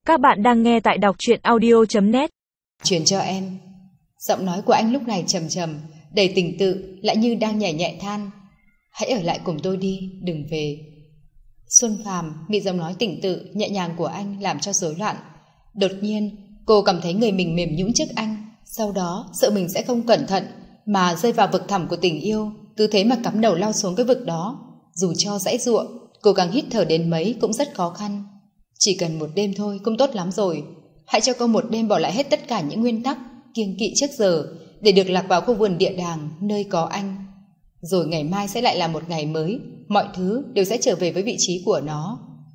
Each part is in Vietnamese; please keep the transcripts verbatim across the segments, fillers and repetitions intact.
Các bạn đang nghe tại đọc truyện audio chấm net. Truyền cho em. Giọng nói của anh lúc này trầm trầm, đầy tình tự, lại như đang nhẹ nhẹ than. Hãy ở lại cùng tôi đi, đừng về. Xuân Phàm bị giọng nói tình tự, nhẹ nhàng của anh làm cho rối loạn. Đột nhiên, cô cảm thấy người mình mềm nhũn trước anh. Sau đó, sợ mình sẽ không cẩn thận mà rơi vào vực thẳm của tình yêu, cứ thế mà cắm đầu lao xuống cái vực đó. Dù cho giãy giụa, cố gắng hít thở đến mấy cũng rất khó khăn. Chỉ cần một đêm thôi cũng tốt lắm rồi. Hãy cho cô một đêm bỏ lại hết tất cả những nguyên tắc kiêng kỵ trước giờ để được lạc vào khu vườn địa đàng nơi có anh. Rồi ngày mai sẽ lại là một ngày mới, mọi thứ đều sẽ trở về với vị trí của nó.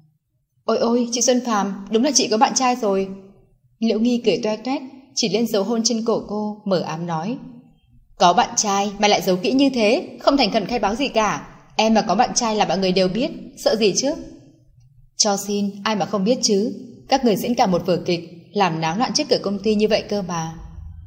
Ôi ôi, chị Xuân Phàm, đúng là chị có bạn trai rồi. Liễu Nghi cười toe toét, chỉ lên dấu hôn trên cổ cô, mờ ám nói. Có bạn trai mà lại giấu kỹ như thế, không thành khẩn khai báo gì cả. Em mà có bạn trai là mọi người đều biết, sợ gì chứ? Cho xin, ai mà không biết chứ. Các người diễn cả một vở kịch, làm náo loạn trước cửa công ty như vậy cơ mà.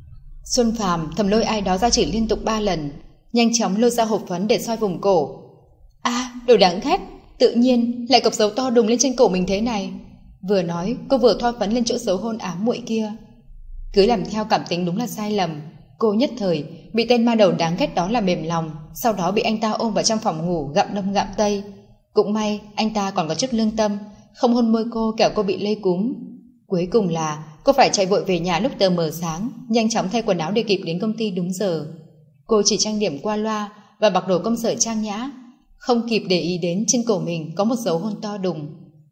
Xuân Phàm thầm lôi ai đó ra chỉ liên tục ba lần, nhanh chóng lôi ra hộp phấn để soi vùng cổ. À, đồ đáng ghét, tự nhiên lại cọc dấu to đùng lên trên cổ mình thế này. Vừa nói, cô vừa thoa phấn lên chỗ dấu hôn ám muội kia. Cứ làm theo cảm tính đúng là sai lầm. Cô nhất thời bị tên ma đầu đáng ghét đó làm mềm lòng, sau đó bị anh ta ôm vào trong phòng ngủ gặm đông gặm tây. Cũng may anh ta còn có chút lương tâm, không hôn môi cô kẻo cô bị lây cúm. Cuối cùng là cô phải chạy vội về nhà lúc tờ mờ sáng, nhanh chóng thay quần áo để kịp đến công ty đúng giờ. Cô chỉ trang điểm qua loa và mặc đồ công sở trang nhã, không kịp để ý đến trên cổ mình có một dấu hôn to đùng.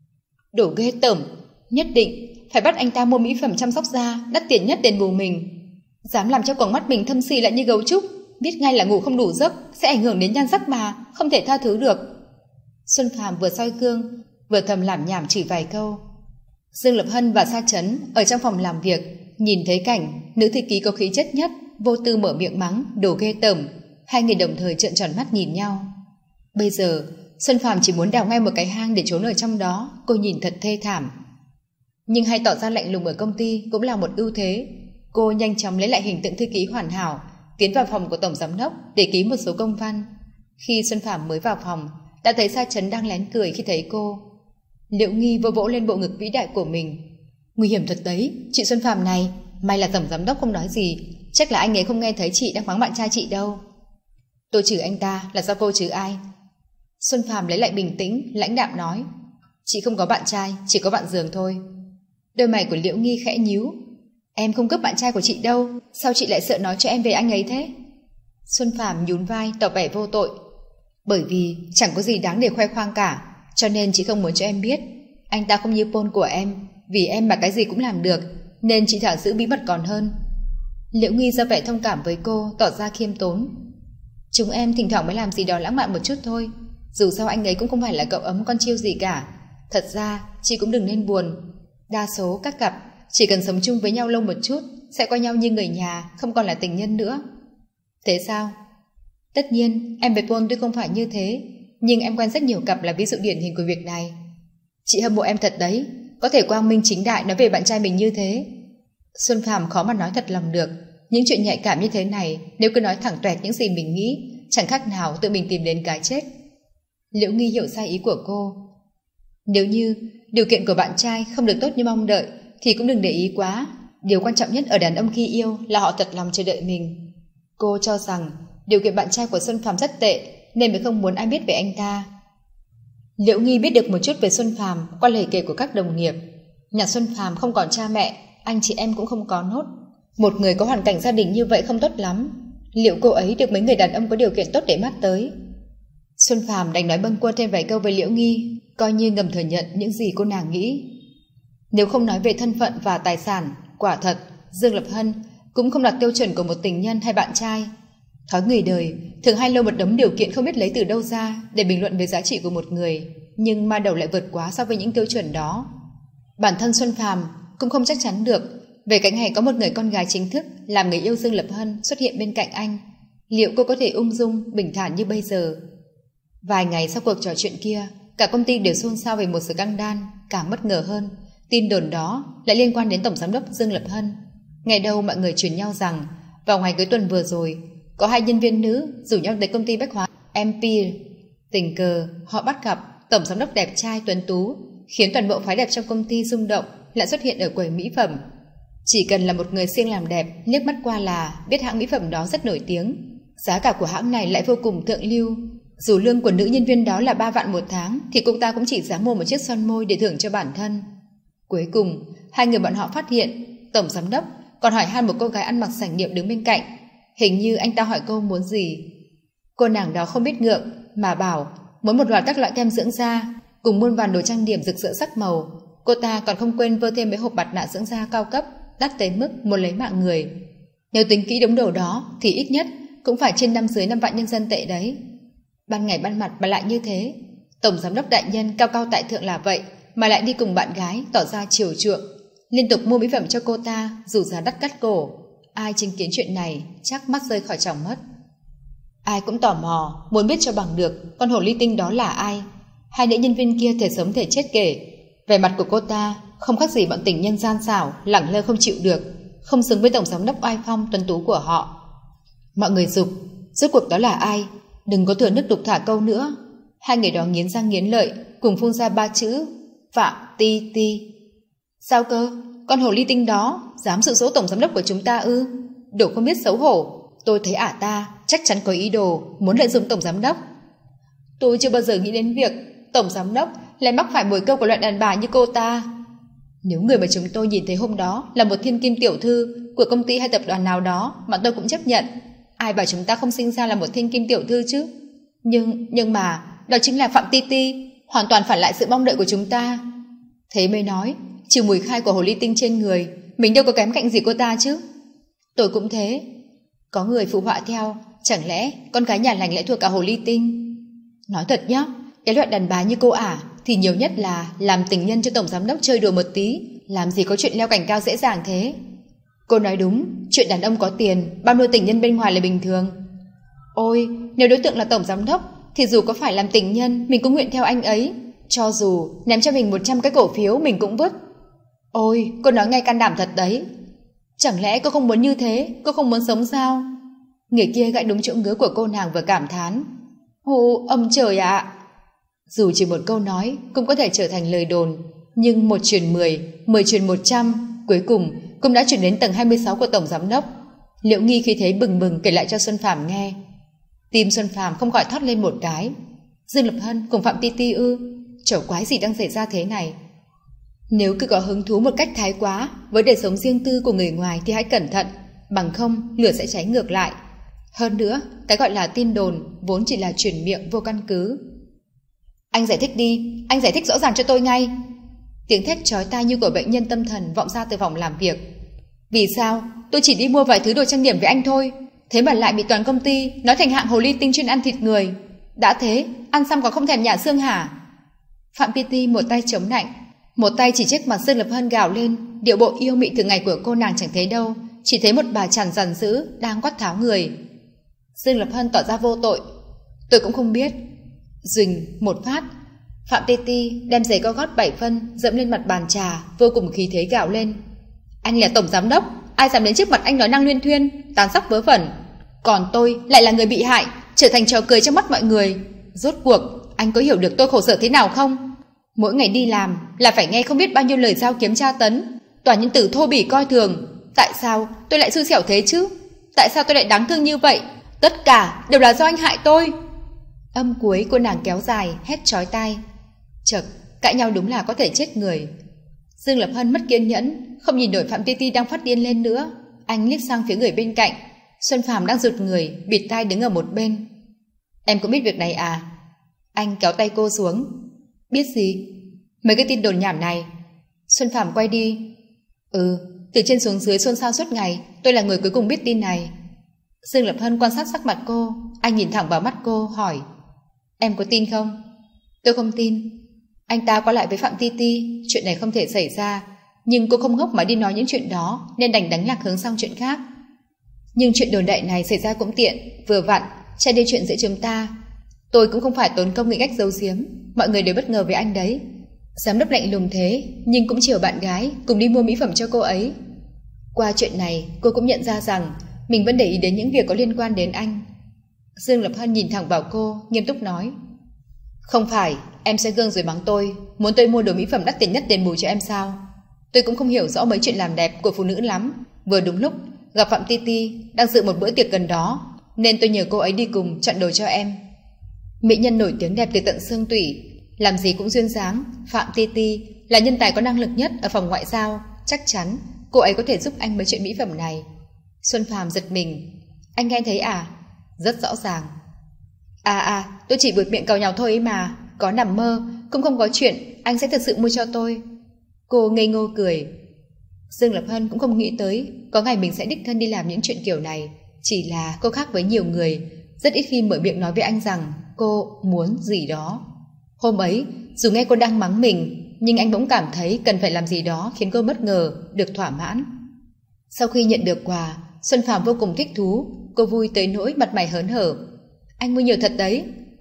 Đồ ghê tởm, nhất định phải bắt anh ta mua mỹ phẩm chăm sóc da đắt tiền nhất đền bù mình. Dám làm cho quầng mắt mình thâm xì lại như gấu trúc, biết ngay là ngủ không đủ giấc sẽ ảnh hưởng đến nhan sắc mà, không thể tha thứ được. Xuân Phàm vừa soi gương vừa thầm lảm nhảm chửi vài câu. Dương Lập Hân và Sa Chấn ở trong phòng làm việc nhìn thấy cảnh nữ thư ký có khí chất nhất vô tư mở miệng mắng đồ ghê tởm. Hai người đồng thời trợn tròn mắt nhìn nhau. Bây giờ Xuân Phàm chỉ muốn đào ngay một cái hang để trốn ở trong đó. Cô nhìn thật thê thảm. Nhưng hay tỏ ra lạnh lùng ở công ty cũng là một ưu thế. Cô nhanh chóng lấy lại hình tượng thư ký hoàn hảo, tiến vào phòng của tổng giám đốc để ký một số công văn. Khi Xuân Phàm mới vào phòng đã thấy Sa Chấn đang lén cười khi thấy cô. Liễu Nghi vô vỗ lên bộ ngực vĩ đại của mình. Nguy hiểm thật đấy, chị Xuân Phàm này. May là tổng giám đốc không nói gì, chắc là anh ấy không nghe thấy chị đang mắng bạn trai chị đâu. Tôi chửi anh ta là do cô chứ ai. Xuân Phàm lấy lại bình tĩnh, lãnh đạm nói. Chị không có bạn trai, chỉ có bạn giường thôi. Đôi mày của Liễu Nghi khẽ nhíu. Em không cướp bạn trai của chị đâu, sao chị lại sợ nói cho em về anh ấy thế? Xuân Phàm nhún vai tỏ vẻ vô tội. Bởi vì chẳng có gì đáng để khoe khoang cả, cho nên chị không muốn cho em biết. Anh ta không như Paul của em, vì em mà cái gì cũng làm được, nên chị thả giữ bí mật còn hơn. Liễu Nghi ra vẻ thông cảm với cô, tỏ ra khiêm tốn. Chúng em thỉnh thoảng mới làm gì đó lãng mạn một chút thôi. Dù sao anh ấy cũng không phải là cậu ấm con chiêu gì cả. Thật ra chị cũng đừng nên buồn. Đa số các cặp chỉ cần sống chung với nhau lâu một chút sẽ coi nhau như người nhà, không còn là tình nhân nữa. Thế sao? Tất nhiên em với Paul tuy không phải như thế, nhưng em quen rất nhiều cặp là ví dụ điển hình của việc này. Chị hâm mộ em thật đấy, có thể quang minh chính đại nói về bạn trai mình như thế. Xuân Phàm khó mà nói thật lòng được. Những chuyện nhạy cảm như thế này, nếu cứ nói thẳng toẹt những gì mình nghĩ, chẳng khác nào tự mình tìm đến cái chết. Liễu Nghi hiểu sai ý của cô. Nếu như điều kiện của bạn trai không được tốt như mong đợi thì cũng đừng để ý quá. Điều quan trọng nhất ở đàn ông khi yêu là họ thật lòng chờ đợi mình. Cô cho rằng điều kiện bạn trai của Xuân Phàm rất tệ, nên mới không muốn ai biết về anh ta. Liễu Nghi biết được một chút về Xuân Phàm qua lời kể của các đồng nghiệp. Nhà Xuân Phàm không còn cha mẹ, anh chị em cũng không có nốt. Một người có hoàn cảnh gia đình như vậy không tốt lắm. Liệu cô ấy được mấy người đàn ông có điều kiện tốt để mắt tới? Xuân Phàm đành nói bâng quơ thêm vài câu với Liễu Nghi, coi như ngầm thừa nhận những gì cô nàng nghĩ. Nếu không nói về thân phận và tài sản, quả thật Dương Lập Hân cũng không đạt tiêu chuẩn của một tình nhân hay bạn trai. Thói người đời thường hay lôi một đống điều kiện không biết lấy từ đâu ra để bình luận về giá trị của một người, nhưng ma đầu lại vượt quá so với những tiêu chuẩn đó. Bản thân Xuân Phàm cũng không chắc chắn được về cạnh này có một người con gái chính thức làm người yêu Dương Lập Hân xuất hiện bên cạnh anh, liệu cô có thể ung dung bình thản như bây giờ? Vài ngày sau cuộc trò chuyện kia, cả công ty đều xôn xao về một sự căng đan. Càng bất ngờ hơn, tin đồn đó lại liên quan đến tổng giám đốc Dương Lập Hân. Ngày đầu mọi người truyền nhau rằng vào ngày cuối tuần vừa rồi có hai nhân viên nữ rủ nhau tới công ty bách hóa em pê. Tình cờ họ bắt gặp tổng giám đốc đẹp trai tuấn tú, khiến toàn bộ phái đẹp trong công ty rung động lại xuất hiện ở quầy mỹ phẩm. Chỉ cần là một người siêng làm đẹp, liếc mắt qua là biết hãng mỹ phẩm đó rất nổi tiếng. Giá cả của hãng này lại vô cùng thượng lưu. Dù lương của nữ nhân viên đó là ba vạn một tháng thì cô ta cũng chỉ dám mua một chiếc son môi để thưởng cho bản thân. Cuối cùng, hai người bọn họ phát hiện tổng giám đốc còn hỏi han một cô gái ăn mặc sành điệu đứng bên cạnh. Hình như anh ta hỏi cô muốn gì. Cô nàng đó không biết ngượng mà bảo muốn một loạt các loại kem dưỡng da cùng muôn vàn đồ trang điểm rực rỡ sắc màu. Cô ta còn không quên vơ thêm mấy hộp mặt nạ dưỡng da cao cấp, đắt tới mức muốn lấy mạng người. Nếu tính kỹ đống đồ đó thì ít nhất cũng phải trên năm dưới năm vạn nhân dân tệ đấy. Ban ngày ban mặt mà lại như thế. Tổng giám đốc đại nhân cao cao tại thượng là vậy mà lại đi cùng bạn gái tỏ ra chiều chuộng, liên tục mua mỹ phẩm cho cô ta dù giá đắt cắt cổ. Ai chứng kiến chuyện này chắc mắt rơi khỏi tròng mất. Ai cũng tò mò muốn biết cho bằng được con hồ ly tinh đó là ai. Hai nữ nhân viên kia thể sống thể chết kể. Vẻ mặt của cô ta không khác gì bọn tình nhân gian xảo, lẳng lơ không chịu được, không xứng với tổng giám đốc oai phong tuấn tú của họ. Mọi người giục, rốt cuộc đó là ai? Đừng có thừa nước đục thả câu nữa. Hai người đó nghiến răng nghiến lợi, cùng phun ra ba chữ Phạm Ti Ti. Sao cơ? Con hồ ly tinh đó dám dụ dỗ tổng giám đốc của chúng ta ư? Đồ không biết xấu hổ. Tôi thấy ả ta chắc chắn có ý đồ muốn lợi dụng tổng giám đốc. Tôi chưa bao giờ nghĩ đến việc tổng giám đốc lại mắc phải mồi câu của loại đàn bà như cô ta. Nếu người mà chúng tôi nhìn thấy hôm đó là một thiên kim tiểu thư của công ty hay tập đoàn nào đó mà tôi cũng chấp nhận. Ai bảo chúng ta không sinh ra là một thiên kim tiểu thư chứ? Nhưng, nhưng mà đó chính là Phạm Ti Ti, hoàn toàn phản lại sự mong đợi của chúng ta. Thế mới nói, trừ mùi khai của hồ ly tinh trên người, mình đâu có kém cạnh gì cô ta chứ. Tôi cũng thế. Có người phụ họa theo, chẳng lẽ con gái nhà lành lại thua cả hồ ly tinh? Nói thật nhá, cái loại đàn bà như cô ả thì nhiều nhất là làm tình nhân cho tổng giám đốc chơi đùa một tí, làm gì có chuyện leo cành cao dễ dàng thế. Cô nói đúng, chuyện đàn ông có tiền bao nuôi tình nhân bên ngoài là bình thường. Ôi, nếu đối tượng là tổng giám đốc thì dù có phải làm tình nhân mình cũng nguyện theo anh ấy, cho dù ném cho mình một trăm cái cổ phiếu mình cũng vứt. Ôi, cô nói ngay can đảm thật đấy. Chẳng lẽ cô không muốn như thế? Cô không muốn sống sao? Người kia gãi đúng chỗ ngứa của cô nàng vừa cảm thán. Hù, ông trời ạ! À. Dù chỉ một câu nói cũng có thể trở thành lời đồn, nhưng một truyền mười, mười truyền một trăm, cuối cùng cũng đã chuyển đến tầng hai mươi sáu của tổng giám đốc. Liễu Nghi khi thấy bừng bừng kể lại cho Xuân Phàm nghe. Tim Xuân Phàm không khỏi thoát lên một cái. Dương Lập Hân cùng Phạm Ti Ti ư? Chẩu quái gì đang xảy ra thế này? Nếu cứ có hứng thú một cách thái quá với đời sống riêng tư của người ngoài thì hãy cẩn thận, bằng không lửa sẽ cháy ngược lại. Hơn nữa, cái gọi là tin đồn vốn chỉ là truyền miệng vô căn cứ. Anh giải thích đi, anh giải thích rõ ràng cho tôi ngay. Tiếng thét chói tai như của bệnh nhân tâm thần vọng ra từ phòng làm việc. Vì sao? Tôi chỉ đi mua vài thứ đồ trang điểm với anh thôi, thế mà lại bị toàn công ty nói thành hạng hồ ly tinh chuyên ăn thịt người. Đã thế, ăn xong còn không thèm nhả xương hả? Phạm Ti Ti một tay chống nạnh, một tay chỉ chiếc mặt Dương Lập Hân gào lên. Điệu bộ yêu mị thường ngày của cô nàng chẳng thấy đâu, chỉ thấy một bà chằn dằn dữ đang quát tháo người. Dương Lập Hân tỏ ra vô tội. Tôi cũng không biết. Rình một phát, Phạm Ti Ti đem giày cao gót bảy phân dẫm lên mặt bàn trà, vô cùng khí thế gào lên. Anh là tổng giám đốc, ai dám đến trước mặt anh nói năng luyên thuyên, tán sóc vớ vẩn. Còn tôi lại là người bị hại, trở thành trò cười trong mắt mọi người. Rốt cuộc anh có hiểu được tôi khổ sở thế nào không? Mỗi ngày đi làm là phải nghe không biết bao nhiêu lời giao kiếm tra tấn, toàn những từ thô bỉ coi thường. Tại sao tôi lại xui xẻo thế chứ? Tại sao tôi lại đáng thương như vậy? Tất cả đều là do anh hại tôi. Âm cuối cô nàng kéo dài hét chói tai. Chật, cãi nhau đúng là có thể chết người. Dương Lập Hân mất kiên nhẫn, không nhìn nổi Phạm Ti Ti đang phát điên lên nữa. Anh liếc sang phía người bên cạnh. Xuân Phàm đang rụt người, bịt tai đứng ở một bên. Em cũng biết việc này à? Anh kéo tay cô xuống. Biết gì? Mấy cái tin đồn nhảm này. Xuân Phàm quay đi. Ừ, từ trên xuống dưới xôn xao suốt ngày, tôi là người cuối cùng biết tin này. Dương Lập Hân quan sát sắc mặt cô. Anh nhìn thẳng vào mắt cô, hỏi. Em có tin không? Tôi không tin. Anh ta qua lại với Phạm Ti Ti, chuyện này không thể xảy ra. Nhưng cô không ngốc mà đi nói những chuyện đó, nên đành đánh lạc hướng sang chuyện khác. Nhưng chuyện đồn đại này xảy ra cũng tiện, vừa vặn che đi chuyện giữa chúng ta. Tôi cũng không phải tốn công nghĩ cách giấu giếm, mọi người đều bất ngờ với anh đấy. Giám đốc lạnh lùng thế, nhưng cũng chiều bạn gái cùng đi mua mỹ phẩm cho cô ấy. Qua chuyện này, cô cũng nhận ra rằng mình vẫn để ý đến những việc có liên quan đến anh. Dương Lập Hân nhìn thẳng vào cô, nghiêm túc nói. Không phải em sẽ gương rồi mắng tôi, muốn tôi mua đồ mỹ phẩm đắt tiền nhất đền bù cho em sao? Tôi cũng không hiểu rõ mấy chuyện làm đẹp của phụ nữ lắm. Vừa đúng lúc gặp Phạm Ti Ti đang dự một bữa tiệc gần đó, nên tôi nhờ cô ấy đi cùng chọn đồ cho em. Mỹ nhân nổi tiếng đẹp từ tận xương tủy, làm gì cũng duyên dáng. Phạm Ti Ti là nhân tài có năng lực nhất ở phòng ngoại giao, chắc chắn cô ấy có thể giúp anh mấy chuyện mỹ phẩm này. Xuân Phàm giật mình. Anh nghe thấy à? Rất rõ ràng. À à, tôi chỉ buột miệng càu nhàu thôi ấy mà, có nằm mơ cũng không có chuyện anh sẽ thực sự mua cho tôi. Cô ngây ngô cười. Dương Lập Hân cũng không nghĩ tới có ngày mình sẽ đích thân đi làm những chuyện kiểu này. Chỉ là cô khác với nhiều người, rất ít khi mở miệng nói với anh rằng cô muốn gì đó. Hôm ấy, dù nghe cô đang mắng mình, nhưng anh bỗng cảm thấy cần phải làm gì đó khiến cô bất ngờ, được thỏa mãn. Sau khi nhận được quà, Xuân Phàm vô cùng thích thú. Cô vui tới nỗi mặt mày hớn hở. Anh mua nhiều thật đấy.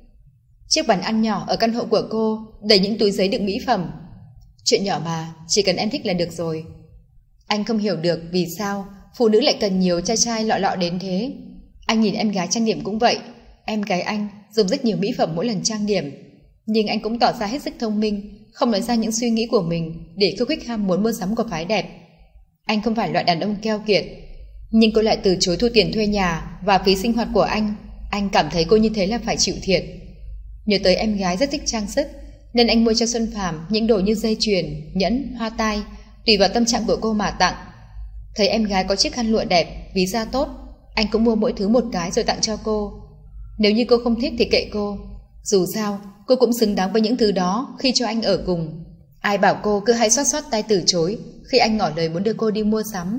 Chiếc bàn ăn nhỏ ở căn hộ của cô đầy những túi giấy đựng mỹ phẩm. Chuyện nhỏ mà, chỉ cần em thích là được rồi. Anh không hiểu được vì sao phụ nữ lại cần nhiều chai chai lọ lọ đến thế. Anh nhìn em gái trang điểm cũng vậy. Em gái anh dùng rất nhiều mỹ phẩm mỗi lần trang điểm, nhưng anh cũng tỏ ra hết sức thông minh, không nói ra những suy nghĩ của mình để khiêu khích ham muốn mua sắm của phái đẹp. Anh không phải loại đàn ông keo kiệt, nhưng cô lại từ chối thu tiền thuê nhà và phí sinh hoạt của anh. Anh cảm thấy cô như thế là phải chịu thiệt. Nhớ tới em gái rất thích trang sức, nên anh mua cho Xuân Phàm những đồ như dây chuyền, nhẫn, hoa tai, tùy vào tâm trạng của cô mà tặng. Thấy em gái có chiếc khăn lụa đẹp, ví da tốt, anh cũng mua mỗi thứ một cái rồi tặng cho cô. Nếu như cô không thích thì kệ cô. Dù sao, cô cũng xứng đáng với những thứ đó khi cho anh ở cùng. Ai bảo cô cứ hay xoát xoát tay từ chối khi anh ngỏ lời muốn đưa cô đi mua sắm.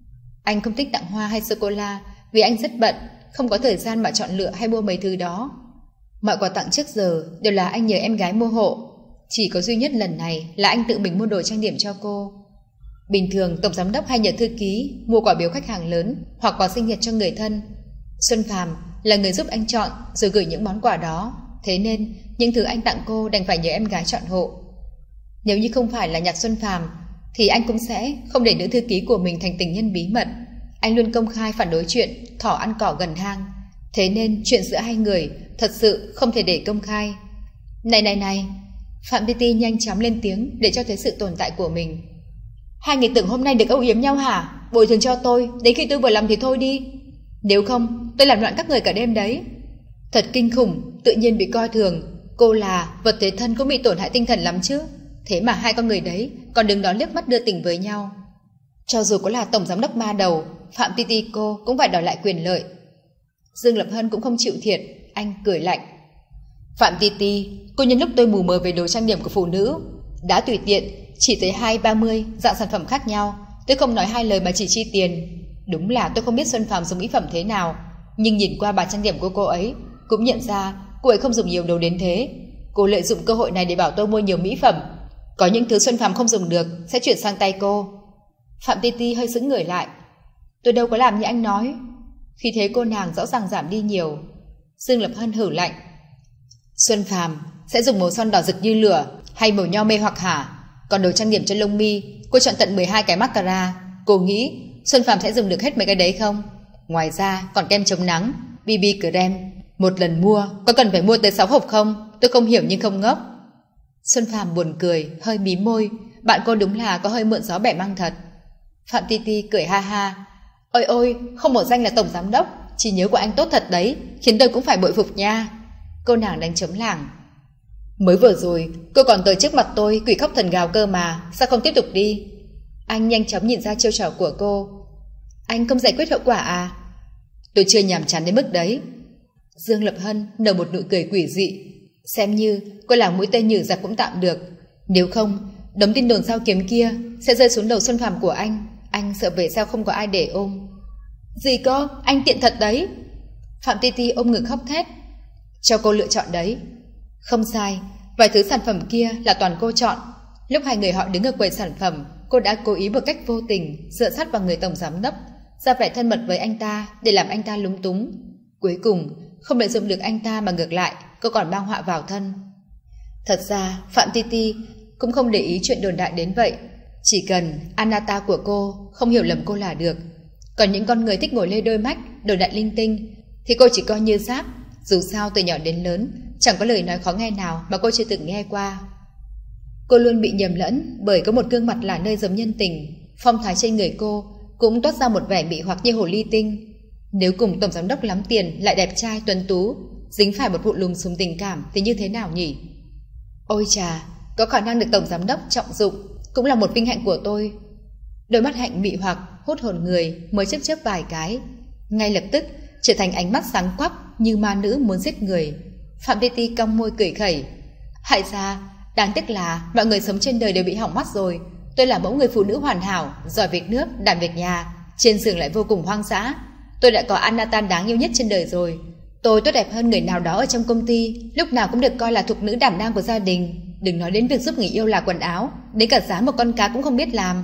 Anh không thích tặng hoa hay sô-cô-la vì anh rất bận, không có thời gian mà chọn lựa hay mua mấy thứ đó. Mọi quà tặng trước giờ đều là anh nhờ em gái mua hộ. Chỉ có duy nhất lần này là anh tự mình mua đồ trang điểm cho cô. Bình thường tổng giám đốc hay nhờ thư ký mua quà biếu khách hàng lớn hoặc quà sinh nhật cho người thân. Xuân Phàm là người giúp anh chọn rồi gửi những món quà đó, thế nên những thứ anh tặng cô đành phải nhờ em gái chọn hộ. Nếu như không phải là Nhạc Xuân Phàm thì anh cũng sẽ không để nữ thư ký của mình thành tình nhân bí mật. Anh luôn công khai phản đối chuyện thỏ ăn cỏ gần hang, thế nên chuyện giữa hai người thật sự không thể để công khai. Này này này, Phạm Ti Ti nhanh chóng lên tiếng để cho thấy sự tồn tại của mình. Hai người tưởng hôm nay được âu yếm nhau hả? Bồi thường cho tôi, đến khi tôi vừa lòng thì thôi đi. Nếu không, tôi làm loạn các người cả đêm đấy. Thật kinh khủng, tự nhiên bị coi thường. Cô là vật thế thân cũng bị tổn hại tinh thần lắm chứ. Thế mà hai con người đấy còn đứng đó liếc mắt đưa tình với nhau. Cho dù có là tổng giám đốc ma đầu, Phạm Ti Ti cô cũng phải đòi lại quyền lợi. Dương Lập Hân cũng không chịu thiệt, anh cười lạnh. Phạm Ti Ti, cô nhân lúc tôi mù mờ về đồ trang điểm của phụ nữ, đã tùy tiện chỉ tới hai ba mươi dạng sản phẩm khác nhau. Tôi không nói hai lời mà chỉ chi tiền. Đúng là tôi không biết Xuân Phàm dùng mỹ phẩm thế nào, nhưng nhìn qua bàn trang điểm của cô ấy cũng nhận ra cô ấy không dùng nhiều đồ đến thế. Cô lợi dụng cơ hội này để bảo tôi mua nhiều mỹ phẩm. Có những thứ Xuân Phàm không dùng được sẽ chuyển sang tay cô. Phạm Ti Ti hơi sững người lại. Tôi đâu có làm như anh nói. Khi thế cô nàng rõ ràng giảm đi nhiều. Dương Lập Hân hử lạnh. Xuân Phàm sẽ dùng màu son đỏ rực như lửa hay màu nho mê hoặc hả? Còn đồ trang điểm cho lông mi, cô chọn tận mười hai cái mascara. Cô nghĩ Xuân Phàm sẽ dùng được hết mấy cái đấy không? Ngoài ra còn kem chống nắng, bê bê cream. Một lần mua có cần phải mua tới sáu hộp không? Tôi không hiểu nhưng không ngốc. Xuân Phàm buồn cười, hơi mím môi. Bạn cô đúng là có hơi mượn gió bẻ măng thật. Phạm Ti Ti cười ha ha. Ôi ôi, không hổ danh là tổng giám đốc, trí nhớ của anh tốt thật đấy, khiến tôi cũng phải bội phục nha. Cô nàng đánh trống lảng. Mới vừa rồi cô còn tới trước mặt tôi quỷ khóc thần gào cơ mà, sao không tiếp tục đi? Anh nhanh chóng nhìn ra chiêu trò của cô. Anh không giải quyết hậu quả à? Tôi chưa nhàm chán đến mức đấy. Dương Lập Hân nở một nụ cười quỷ dị. Xem như cô làm mũi tên nhử giặc cũng tạm được. Nếu không, đống tin đồn sao kiếm kia sẽ rơi xuống đầu Xuân Phàm của anh. Anh sợ về sau không có ai để ôm. Gì cơ? Anh tiện thật đấy. Phạm Ti Ti ôm ngực khóc thét. Cho cô lựa chọn đấy. Không sai, vài thứ sản phẩm kia là toàn cô chọn. Lúc hai người họ đứng ở quầy sản phẩm, cô đã cố ý một cách vô tình dựa sát vào người tổng giám đốc, ra vẻ thân mật với anh ta để làm anh ta lúng túng. Cuối cùng không lợi dụng được anh ta mà ngược lại cô còn mang họa vào thân. Thật ra Phạm Ti Ti cũng không để ý chuyện đồn đại đến vậy. Chỉ cần Anata của cô không hiểu lầm cô là được. Còn những con người thích ngồi lê đôi mách đồn đại linh tinh thì cô chỉ coi như giáp. Dù sao từ nhỏ đến lớn chẳng có lời nói khó nghe nào mà cô chưa từng nghe qua. Cô luôn bị nhầm lẫn bởi có một gương mặt là nơi giống nhân tình. Phong thái trên người cô cũng toát ra một vẻ mị hoặc như hồ ly tinh. Nếu cùng tổng giám đốc lắm tiền lại đẹp trai tuấn tú dính phải một vụ lùm xùm tình cảm thì như thế nào nhỉ? Ôi chà, có khả năng được tổng giám đốc trọng dụng cũng là một vinh hạnh của tôi. Đôi mắt Hạnh mị hoặc hút hồn người mới chớp chớp vài cái, ngay lập tức trở thành ánh mắt sáng quắc như ma nữ muốn giết người. Phạm Ti Ti cong môi cười khẩy. Hại ra, đáng tiếc là mọi người sống trên đời đều bị hỏng mắt rồi. Tôi là mẫu người phụ nữ hoàn hảo, giỏi việc nước, đảm việc nhà, trên giường lại vô cùng hoang dã. Tôi đã có Anatan đáng yêu nhất trên đời rồi. Tôi tốt đẹp hơn người nào đó ở trong công ty, lúc nào cũng được coi là thục nữ đảm đang của gia đình. Đừng nói đến việc giúp người yêu là quần áo, đến cả giá một con cá cũng không biết làm.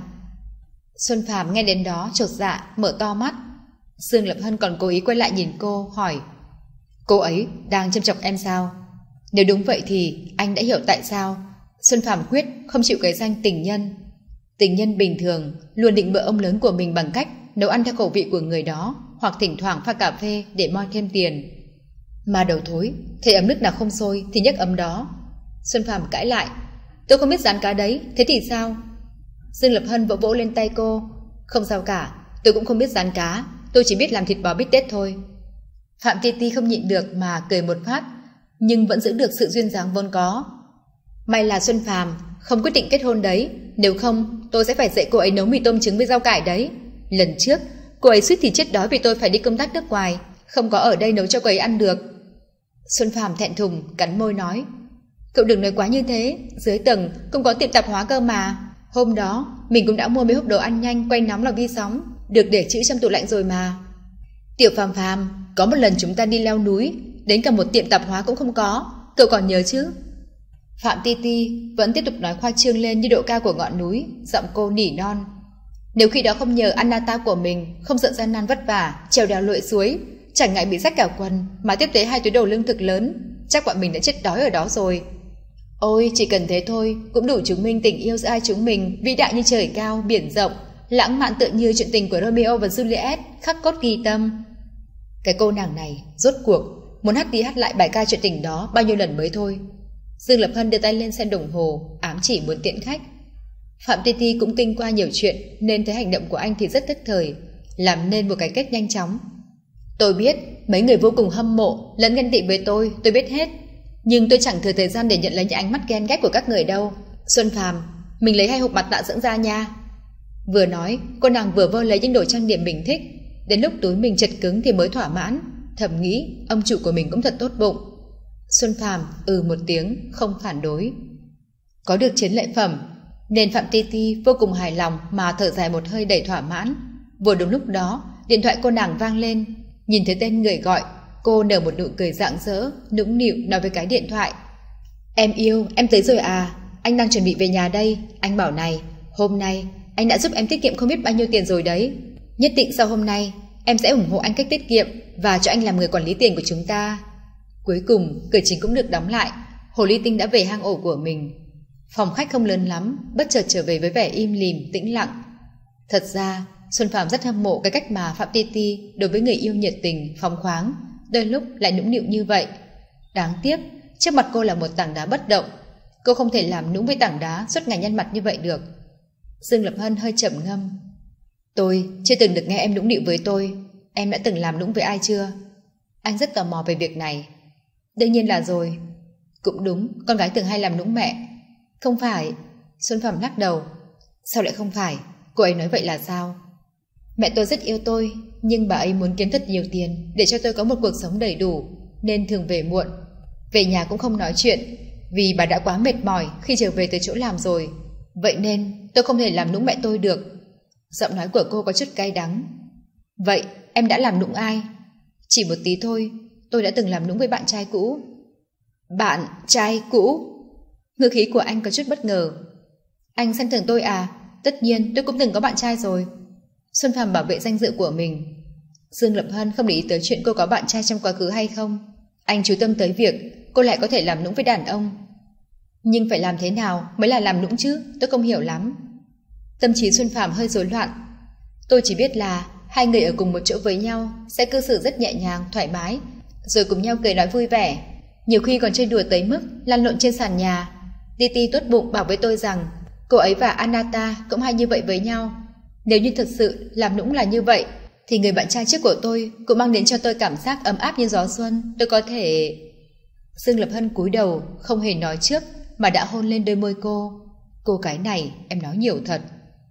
Xuân Phàm nghe đến đó chột dạ, mở to mắt. Dương Lập Hân còn cố ý quay lại nhìn cô, hỏi: Cô ấy đang châm chọc em sao? Nếu đúng vậy thì anh đã hiểu tại sao Xuân Phàm quyết không chịu cái danh tình nhân. Tình nhân bình thường luôn định bợ ông lớn của mình bằng cách nấu ăn theo khẩu vị của người đó, hoặc thỉnh thoảng pha cà phê để moi thêm tiền. Mà đầu thối, thấy ấm nước nào không sôi thì nhấc ấm đó. Xuân Phàm cãi lại: Tôi không biết rán cá đấy, thế thì sao? Dương Lập Hân vỗ vỗ lên tay cô: Không sao cả, tôi cũng không biết rán cá, tôi chỉ biết làm thịt bò bít tết thôi. Phạm Ti Ti không nhịn được mà cười một phát, nhưng vẫn giữ được sự duyên dáng vốn có. May là Xuân Phàm không quyết định kết hôn đấy, nếu không tôi sẽ phải dạy cô ấy nấu mì tôm trứng với rau cải đấy. Lần trước cô ấy suýt thì chết đói vì tôi phải đi công tác nước ngoài, không có ở đây nấu cho cô ấy ăn được. Xuân Phàm thẹn thùng cắn môi nói: Cậu đừng nói quá như thế, dưới tầng cũng có tiệm tạp hóa cơ mà. Hôm đó mình cũng đã mua mấy hộp đồ ăn nhanh quay nóng lò vi sóng, được để trữ trong tủ lạnh rồi mà. Tiểu Phàm Phàm, có một lần chúng ta đi leo núi, đến cả một tiệm tạp hóa cũng không có, cậu còn nhớ chứ? Phạm Ti Ti vẫn tiếp tục nói khoa trương lên như độ cao của ngọn núi, giọng cô nỉ non: Nếu khi đó không nhờ Anata của mình không sợ gian nan vất vả trèo đèo lội suối, chẳng ngại bị rách cả quần mà tiếp tế hai túi đồ lương thực lớn, chắc bọn mình đã chết đói ở đó rồi. Ôi, chỉ cần thế thôi cũng đủ chứng minh tình yêu giữa hai chúng mình vĩ đại như trời cao biển rộng, lãng mạn tựa như chuyện tình của Romeo và Juliet, khắc cốt ghi tâm. Cái cô nàng này rốt cuộc muốn hát đi hát lại bài ca chuyện tình đó bao nhiêu lần mới thôi. Dương Lập Hân đưa tay lên xem đồng hồ, ám chỉ muốn tiễn khách. Phạm Ti Ti cũng kinh qua nhiều chuyện nên thấy hành động của anh thì rất tức thời, làm nên một cái kết nhanh chóng. Tôi biết mấy người vô cùng hâm mộ lẫn ghen tị với tôi, tôi biết hết, nhưng tôi chẳng thừa thời gian để nhận lấy những ánh mắt ghen ghét của các người đâu. Xuân Phàm, mình lấy hai hộp mặt nạ dưỡng da nha. Vừa nói, cô nàng vừa vơ lấy những đồ trang điểm mình thích, đến lúc túi mình chật cứng thì mới thỏa mãn, thầm nghĩ ông chủ của mình cũng thật tốt bụng. Xuân Phàm ừ một tiếng không phản đối. Có được chiến lợi phẩm nên Phạm Ti Ti vô cùng hài lòng mà thở dài một hơi đầy thỏa mãn. Vừa đúng lúc đó điện thoại cô nàng vang lên, nhìn thấy tên người gọi, cô nở một nụ cười rạng rỡ, nũng nịu nói với cái điện thoại: Em yêu, em tới rồi à, anh đang chuẩn bị về nhà đây. Anh bảo này, hôm nay anh đã giúp em tiết kiệm không biết bao nhiêu tiền rồi đấy. Nhất định sau hôm nay em sẽ ủng hộ anh cách tiết kiệm và cho anh làm người quản lý tiền của chúng ta. Cuối cùng cửa chính cũng được đóng lại, hồ ly tinh đã về hang ổ của mình. Phòng khách không lớn lắm, bất chợt trở về với vẻ im lìm tĩnh lặng. Thật ra Xuân Phàm rất hâm mộ cái cách mà Phạm Ti Ti đối với người yêu nhiệt tình, phóng khoáng, đôi lúc lại nũng nịu như vậy. Đáng tiếc trước mặt cô là một tảng đá bất động, cô không thể làm nũng với tảng đá suốt ngày nhăn mặt như vậy được. Dương Lập Hân hơi trầm ngâm: Tôi chưa từng được nghe em nũng nịu với tôi. Em đã từng làm nũng với ai chưa? Anh rất tò mò về việc này. Đương nhiên là rồi. Cũng đúng, con gái thường hay làm nũng mẹ. Không phải. Xuân Phàm lắc đầu. Sao lại không phải? Cô ấy nói vậy là sao? Mẹ tôi rất yêu tôi, nhưng bà ấy muốn kiếm thật nhiều tiền để cho tôi có một cuộc sống đầy đủ, nên thường về muộn. Về nhà cũng không nói chuyện, vì bà đã quá mệt mỏi khi trở về từ chỗ làm rồi. Vậy nên tôi không thể làm nũng mẹ tôi được. Giọng nói của cô có chút cay đắng. Vậy em đã làm nũng ai? Chỉ một tí thôi, tôi đã từng làm nũng với bạn trai cũ. Bạn trai cũ? Ngữ khí của anh có chút bất ngờ. Anh xem thường tôi à? Tất nhiên tôi cũng từng có bạn trai rồi. Xuân Phàm bảo vệ danh dự của mình. Dương Lập Hân không để ý tới chuyện cô có bạn trai trong quá khứ hay không. Anh chú tâm tới việc cô lại có thể làm nũng với đàn ông. Nhưng phải làm thế nào mới là làm nũng chứ? Tôi không hiểu lắm. Tâm trí Xuân Phàm hơi rối loạn. Tôi chỉ biết là hai người ở cùng một chỗ với nhau sẽ cư xử rất nhẹ nhàng, thoải mái, rồi cùng nhau cười nói vui vẻ, nhiều khi còn chơi đùa tới mức lăn lộn trên sàn nhà. Titi tốt bụng bảo với tôi rằng cô ấy và Anata cũng hay như vậy với nhau. Nếu như thực sự làm nũng là như vậy, thì người bạn trai trước của tôi cũng mang đến cho tôi cảm giác ấm áp như gió xuân. Tôi có thể... Dương Lập Hân cúi đầu, không hề nói trước, mà đã hôn lên đôi môi cô. Cô cái này, em nói nhiều thật.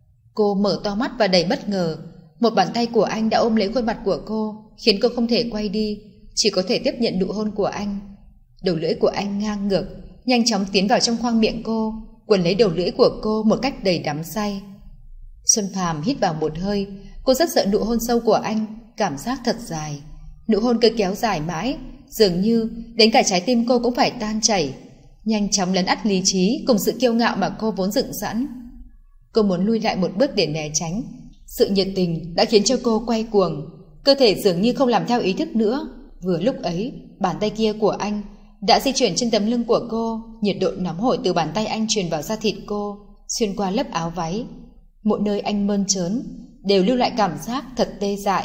Cô mở to mắt và đầy bất ngờ. Một bàn tay của anh đã ôm lấy khuôn mặt của cô, khiến cô không thể quay đi, chỉ có thể tiếp nhận nụ hôn của anh. Đầu lưỡi của anh ngang ngược, nhanh chóng tiến vào trong khoang miệng cô, quấn lấy đầu lưỡi của cô một cách đầy đắm say. Xuân Phàm hít vào một hơi. Cô rất sợ nụ hôn sâu của anh, cảm giác thật dài. Nụ hôn cứ kéo dài mãi, dường như đến cả trái tim cô cũng phải tan chảy, nhanh chóng lấn át lý trí cùng sự kiêu ngạo mà cô vốn dựng sẵn. Cô muốn lui lại một bước để né tránh. Sự nhiệt tình đã khiến cho cô quay cuồng, cơ thể dường như không làm theo ý thức nữa. Vừa lúc ấy, bàn tay kia của anh đã di chuyển trên tấm lưng của cô, nhiệt độ nóng hổi từ bàn tay anh truyền vào da thịt cô, xuyên qua lớp áo váy. Mỗi nơi anh mơn trớn đều lưu lại cảm giác thật tê dại.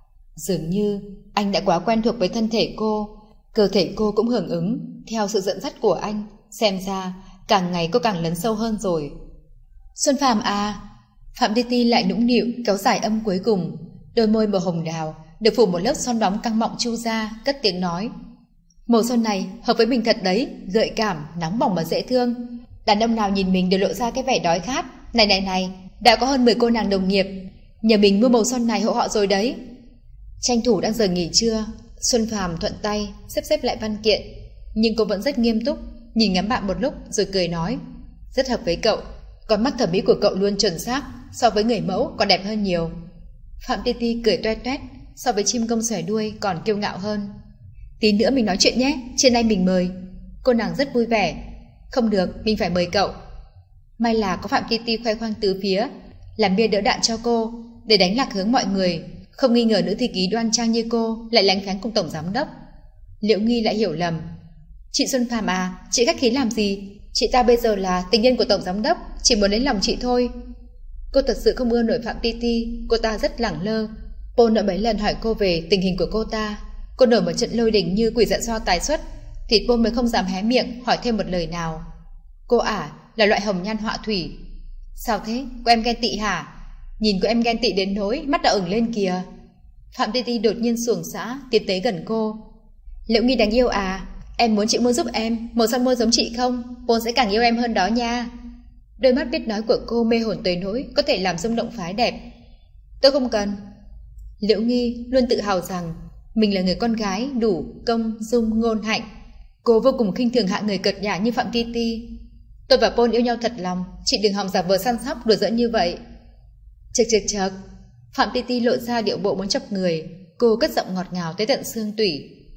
Dường như anh đã quá quen thuộc với thân thể cô, cơ thể cô cũng hưởng ứng theo sự dẫn dắt của anh. Xem ra càng ngày cô càng lấn sâu hơn rồi. Xuân Phàm à! Phạm Titi lại nũng nịu kéo dài âm cuối cùng. Đôi môi màu hồng đào được phủ một lớp son bóng căng mọng chu ra, cất tiếng nói: màu son này hợp với mình thật đấy, gợi cảm, nóng bỏng và dễ thương. Đàn ông nào nhìn mình đều lộ ra cái vẻ đói khát. Này này này, đã có hơn mười cô nàng đồng nghiệp nhờ mình mua màu son này hộ họ rồi đấy. Tranh thủ đang giờ nghỉ trưa, Xuân Phàm thuận tay xếp xếp lại văn kiện, nhưng cô vẫn rất nghiêm túc, nhìn ngắm bạn một lúc rồi cười nói: rất hợp với cậu, con mắt thẩm mỹ của cậu luôn chuẩn xác, so với người mẫu còn đẹp hơn nhiều. Phạm Titi cười toe toét, so với chim công xòe đuôi còn kiêu ngạo hơn. Tí nữa mình nói chuyện nhé, trên đây mình mời. Cô nàng rất vui vẻ. Không được, mình phải mời cậu. May là có Phạm Titi khoe khoang tứ phía, làm bia đỡ đạn cho cô, để đánh lạc hướng mọi người, không nghi ngờ nữ thư ký đoan trang như cô lại lánh phánh cùng tổng giám đốc. Liễu Nghi lại hiểu lầm: chị Xuân Phàm à, chị khách khí làm gì? Chị ta bây giờ là tình nhân của tổng giám đốc, chỉ muốn lấy lòng chị thôi. Cô thật sự không ưa nổi Phạm Titi, cô ta rất lẳng lơ. Paul đã mấy lần hỏi cô về tình hình của cô ta. Cô nổi một trận lôi đình như quỷ giận so tái xuất, thì Paul mới không dám hé miệng hỏi thêm một lời nào. Cô ả là loại hồng nhan họa thủy. Sao thế, cô em ghen tị hả? Nhìn cô em ghen tị đến nỗi mắt đã ửng lên kìa. Phạm Titi đột nhiên xuồng xã tiến tới gần cô. Liễu Nghi đáng yêu à, em muốn chị mua giúp em màu son môi giống chị không? Paul sẽ càng yêu em hơn đó nha. Đôi mắt biết nói của cô mê hồn tới nỗi có thể làm rung động phái đẹp. Tôi không cần. Liễu Nghi luôn tự hào rằng mình là người con gái đủ công dung ngôn hạnh. Cô vô cùng khinh thường hạ người cợt nhả như Phạm Titi. Tôi và Paul yêu nhau thật lòng, chị đừng hòng giả vờ săn sóc đùa giỡn như vậy. Chật chật chật. Phạm Titi lộ ra điệu bộ muốn chọc người. Cô cất giọng ngọt ngào tới tận xương tủy.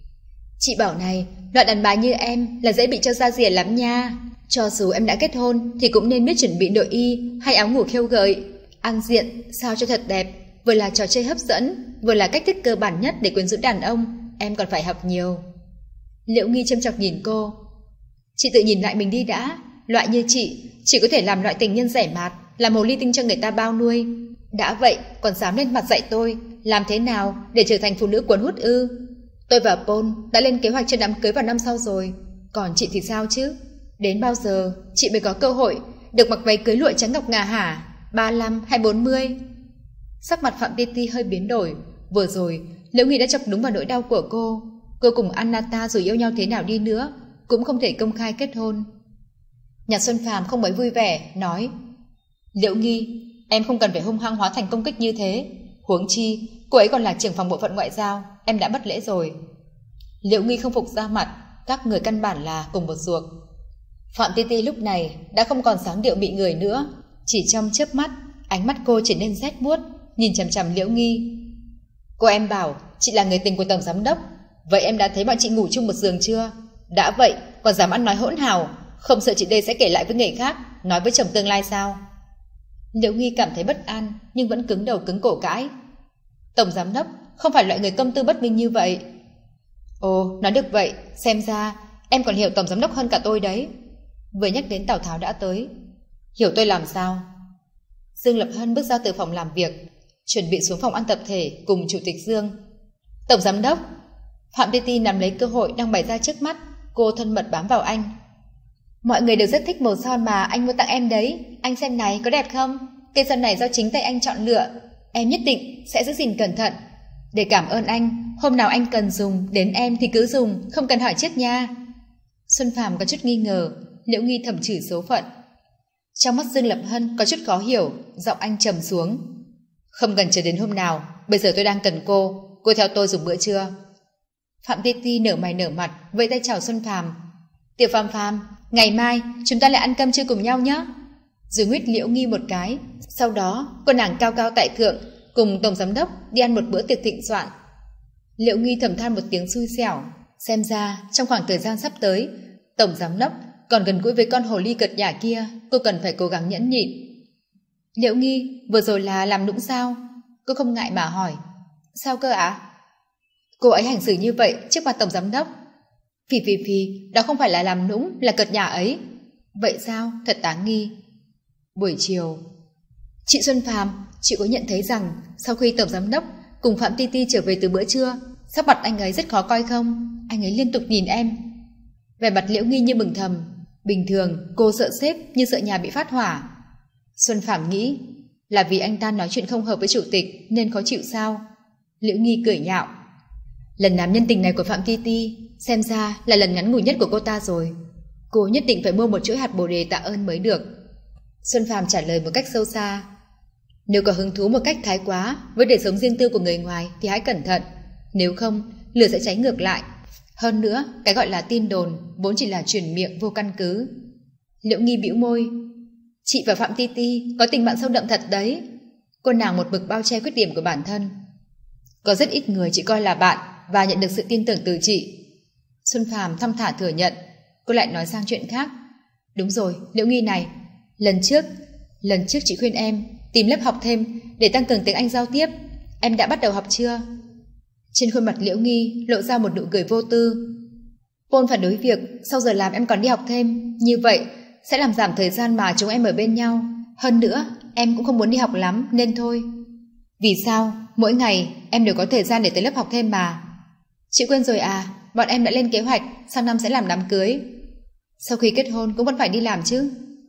Chị bảo này, loại đàn bà như em là dễ bị cho ra rìa lắm nha. Cho dù em đã kết hôn thì cũng nên biết chuẩn bị nội y hay áo ngủ khêu gợi, ăn diện sao cho thật đẹp. Vừa là trò chơi hấp dẫn, vừa là cách thức cơ bản nhất để quyến rũ đàn ông. Em còn phải học nhiều. Liễu Nghi châm chọc nhìn cô. Chị tự nhìn lại mình đi đã. Loại như chị chỉ có thể làm loại tình nhân rẻ mạt, làm hồ ly tinh cho người ta bao nuôi. Đã vậy còn dám lên mặt dạy tôi làm thế nào để trở thành phụ nữ cuốn hút ư? Tôi và Paul đã lên kế hoạch cho đám cưới vào năm sau rồi. Còn chị thì sao chứ? Đến bao giờ chị mới có cơ hội được mặc váy cưới lụa trắng ngọc ngà hả? ba mươi lăm hay bốn mươi? Sắc mặt Phạm Titi hơi biến đổi. Vừa rồi Liễu Nghi đã chọc đúng vào nỗi đau của cô. Cô cùng Anata dù yêu nhau thế nào đi nữa cũng không thể công khai kết hôn. Nhạc Xuân Phàm không mấy vui vẻ nói: Liễu Nghi, em không cần phải hung hăng hóa thành công kích như thế. Huống chi cô ấy còn là trưởng phòng bộ phận ngoại giao, em đã bất lễ rồi. Liễu Nghi không phục ra mặt, các người căn bản là cùng một ruột. Phạm Titi lúc này đã không còn sáng điệu bị người nữa, chỉ trong chớp mắt ánh mắt cô trở nên rét buốt, nhìn chằm chằm Liễu Nghi. Cô em bảo chị là người tình của tổng giám đốc, vậy em đã thấy bọn chị ngủ chung một giường chưa? Đã vậy còn dám ăn nói hỗn hào, không sợ chị đây sẽ kể lại với người khác, nói với chồng tương lai sao? Liễu Nghi cảm thấy bất an nhưng vẫn cứng đầu cứng cổ cãi. Tổng giám đốc không phải loại người công tư bất minh như vậy. Ồ, nói được vậy, xem ra em còn hiểu tổng giám đốc hơn cả tôi đấy. Vừa nhắc đến Tào Tháo đã tới. Hiểu tôi làm sao? Dương Lập Hân bước ra từ phòng làm việc, chuẩn bị xuống phòng ăn tập thể cùng Chủ tịch Dương. Tổng giám đốc. Phạm Titi nắm lấy cơ hội đang bày ra trước mắt, cô thân mật bám vào anh. Mọi người đều rất thích màu son mà anh mua tặng em đấy. Anh xem này, có đẹp không? Cây son này do chính tay anh chọn lựa. Em nhất định sẽ giữ gìn cẩn thận. Để cảm ơn anh, hôm nào anh cần dùng đến em thì cứ dùng, không cần hỏi trước nha. Xuân Phàm có chút nghi ngờ, Liễu Nghi thầm chửi số phận. Trong mắt Dương Lập Hân có chút khó hiểu, giọng anh trầm xuống. Không cần chờ đến hôm nào, bây giờ tôi đang cần cô, cô theo tôi dùng bữa trưa. Phạm Ti Ti nở mày nở mặt, vẫy tay chào Xuân Phàm. Tiểu Phàm Phàm, ngày mai chúng ta lại ăn cơm trưa cùng nhau nhé. Rồi nguyết Liễu Nghi một cái, sau đó cô nàng cao cao tại thượng cùng tổng giám đốc đi ăn một bữa tiệc thịnh soạn. Liễu Nghi thầm than một tiếng xui xẻo, xem ra trong khoảng thời gian sắp tới, tổng giám đốc còn gần gũi với con hồ ly cợt nhả kia, cô cần phải cố gắng nhẫn nhịn. Liễu Nghi, vừa rồi là làm nũng sao? Cô không ngại mà hỏi. Sao cơ ạ? À? Cô ấy hành xử như vậy trước mặt tổng giám đốc. Phì phì phì, đó không phải là làm nũng, là cợt nhả ấy. Vậy sao? Thật đáng nghi. Buổi chiều, chị Xuân Phàm, chị có nhận thấy rằng sau khi tổng giám đốc cùng Phạm Ti Ti trở về từ bữa trưa, sắc mặt anh ấy rất khó coi không? Anh ấy liên tục nhìn em. Vẻ mặt Liễu Nghi như mừng thầm. Bình thường cô sợ sếp như sợ nhà bị phát hỏa. Xuân Phàm nghĩ là vì anh ta nói chuyện không hợp với chủ tịch nên khó chịu sao? Liễu Nghi cười nhạo. Lần làm nhân tình này của Phạm Ti Ti xem ra là lần ngắn ngủi nhất của cô ta rồi. Cô nhất định phải mua một chuỗi hạt bồ đề tạ ơn mới được. Xuân Phàm trả lời một cách sâu xa. Nếu có hứng thú một cách thái quá với đời sống riêng tư của người ngoài thì hãy cẩn thận. Nếu không, lửa sẽ cháy ngược lại. Hơn nữa, cái gọi là tin đồn vốn chỉ là truyền miệng vô căn cứ. Liễu Nghi bĩu môi. Chị và Phạm Ti Ti có tình bạn sâu đậm thật đấy. Cô nàng một mực bao che khuyết điểm của bản thân. Có rất ít người chị coi là bạn và nhận được sự tin tưởng từ chị. Xuân Phàm thong thả thừa nhận. Cô lại nói sang chuyện khác. Đúng rồi, Liễu Nghi này, Lần trước, lần trước chị khuyên em tìm lớp học thêm để tăng cường tiếng Anh giao tiếp. Em đã bắt đầu học chưa? Trên khuôn mặt Liễu Nghi lộ ra một nụ cười vô tư. Paul phản đối việc sau giờ làm em còn đi học thêm. Như vậy sẽ làm giảm thời gian mà chúng em ở bên nhau. Hơn nữa, em cũng không muốn đi học lắm nên thôi. Vì sao? Mỗi ngày em đều có thời gian để tới lớp học thêm mà. Chị quên rồi à? Bọn em đã lên kế hoạch sang năm sẽ làm đám cưới. Sau khi kết hôn cũng vẫn phải đi làm chứ.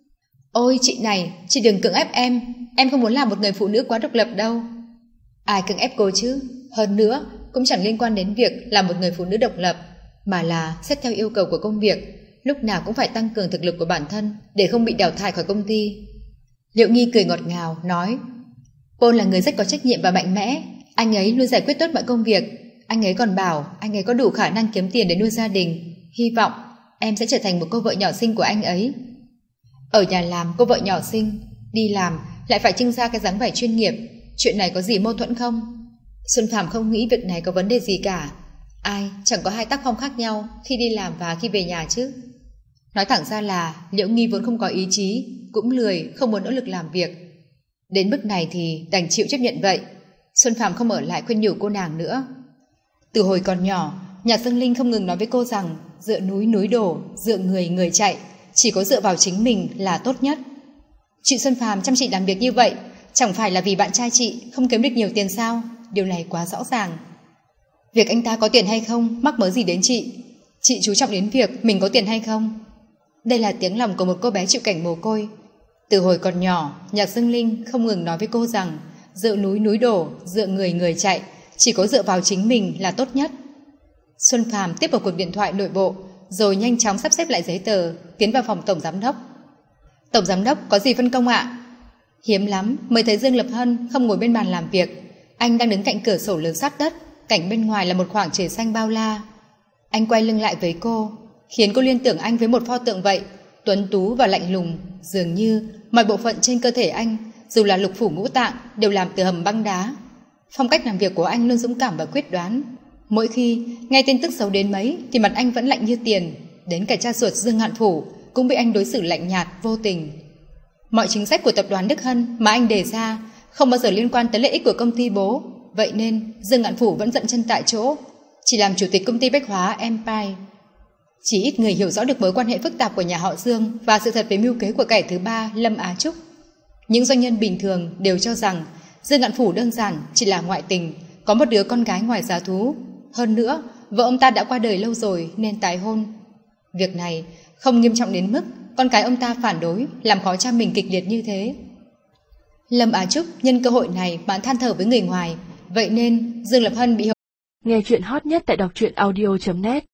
Ôi chị này, chị đừng cưỡng ép em. Em không muốn làm một người phụ nữ quá độc lập đâu. Ai cưỡng ép cô chứ? Hơn nữa, cũng chẳng liên quan đến việc là một người phụ nữ độc lập, mà là xét theo yêu cầu của công việc, lúc nào cũng phải tăng cường thực lực của bản thân để không bị đào thải khỏi công ty. Liễu Nghi cười ngọt ngào, nói Paul là người rất có trách nhiệm và mạnh mẽ. Anh ấy luôn giải quyết tốt mọi công việc. Anh ấy còn bảo anh ấy có đủ khả năng kiếm tiền để nuôi gia đình. Hy vọng em sẽ trở thành một cô vợ nhỏ xinh của anh ấy. Ở nhà làm cô vợ nhỏ xinh, đi làm lại phải trưng ra cái dáng vẻ chuyên nghiệp. Chuyện này có gì mâu thuẫn không? Xuân Phàm không nghĩ việc này có vấn đề gì cả. Ai chẳng có hai tác phong khác nhau khi đi làm và khi về nhà chứ. Nói thẳng ra là Liễu Nghi vốn không có ý chí, cũng lười, không muốn nỗ lực làm việc. Đến mức này thì đành chịu chấp nhận vậy. Xuân Phàm không ở lại khuyên nhủ cô nàng nữa. Từ hồi còn nhỏ, Nhạc Dương Linh không ngừng nói với cô rằng dựa núi núi đổ, dựa người người chạy, chỉ có dựa vào chính mình là tốt nhất. Chị Xuân Phàm chăm chỉ làm việc như vậy chẳng phải là vì bạn trai chị không kiếm được nhiều tiền sao? Điều này quá rõ ràng. Việc anh ta có tiền hay không mắc mớ gì đến chị. Chị chú trọng đến việc mình có tiền hay không. Đây là tiếng lòng của một cô bé chịu cảnh mồ côi. Từ hồi còn nhỏ, Nhạc Dương Linh không ngừng nói với cô rằng dựa núi núi đổ, dựa người người chạy, chỉ có dựa vào chính mình là tốt nhất. Xuân Phàm tiếp một cuộc điện thoại nội bộ, rồi nhanh chóng sắp xếp lại giấy tờ, tiến vào phòng tổng giám đốc. Tổng giám đốc có gì phân công ạ? Hiếm lắm mới thấy Dương Lập Hân không ngồi bên bàn làm việc. Anh đang đứng cạnh cửa sổ lớn sát đất, cảnh bên ngoài là một khoảng trời xanh bao la. Anh quay lưng lại với cô, khiến cô liên tưởng anh với một pho tượng vậy, tuấn tú và lạnh lùng. Dường như mọi bộ phận trên cơ thể anh, dù là lục phủ ngũ tạng, đều làm từ hầm băng đá. Phong cách làm việc của anh luôn dũng cảm và quyết đoán. Mỗi khi nghe tin tức xấu đến mấy thì mặt anh vẫn lạnh như tiền. Đến cả cha ruột Dương Ngạn Phủ cũng bị anh đối xử lạnh nhạt, vô tình. Mọi chính sách của tập đoàn Đức Hân mà anh đề ra không bao giờ liên quan tới lợi ích của công ty bố. Vậy nên Dương Ngạn Phủ vẫn dậm chân tại chỗ, chỉ làm chủ tịch công ty bách hóa Empire. Chỉ ít người hiểu rõ được mối quan hệ phức tạp của nhà họ Dương và sự thật về mưu kế của kẻ thứ ba Lâm Á Trúc. Những doanh nhân bình thường đều cho rằng Dương Ngạn Phủ đơn giản chỉ là ngoại tình, có một đứa con gái ngoài giá thú. Hơn nữa, vợ ông ta đã qua đời lâu rồi nên tái hôn. Việc này không nghiêm trọng đến mức con cái ông ta phản đối, làm khó cha mình kịch liệt như thế. Lâm Á Trúc nhân cơ hội này mà than thở với người ngoài, vậy nên Dương Lập Hân bị... Nghe chuyện hot nhất tại đọc truyện audio chấm net